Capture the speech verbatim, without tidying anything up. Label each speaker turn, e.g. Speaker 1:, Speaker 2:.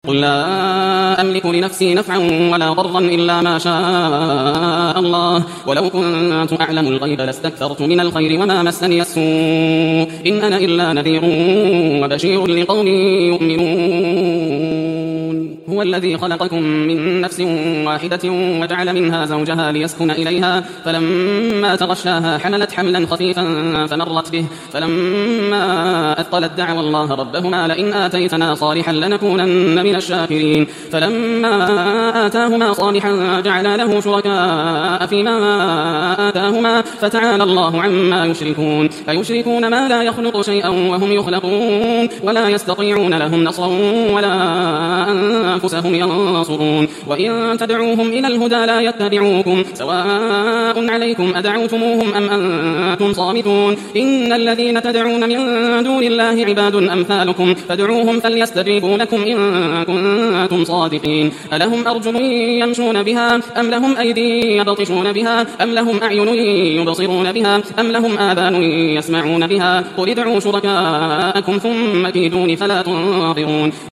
Speaker 1: قل لا أملك لنفسي نفعا ولا ضرا إلا ما شاء الله ولو كنت أعلم الغيب لاستكثرت من الخير وما مسني السوء إن أنا إلا نذير وبشير لقوم يؤمنون. هو الذي خلقكم من نفس واحدة وجعل منها زوجها ليسكن إليها فلما تغشاها حملت حملا خفيفا فمرت به فلما أثقلت دعوا الله ربهما لئن آتيتنا صالحا لنكونن من الشاكرين. فلما آتاهما صالحا جعلا له شركاء فيما آتاهما فتعالى الله عما يشركون. أيشركون ما لا يخلق شيئا وهم يخلقون ولا يستطيعون لهم نصرا ولا أنفسهم ينصرون. وإن تدعوهم إلى الهدى لا يتبعوكم سواء عليكم أدعوتموهم أم أنتم صامتون. إن الذين تدعون من دون الله عباد أمثالكم فادعوهم فليستجيبوا لكم إن كنتم صادقين. ألهم أرجل يمشون بها أم لهم أيدي يبطشون بها أم لهم أعين يبصرون بها أم لهم آذان يسمعون بها قل ادعوا شركاءكم ثم كيدون فلا تنظرون.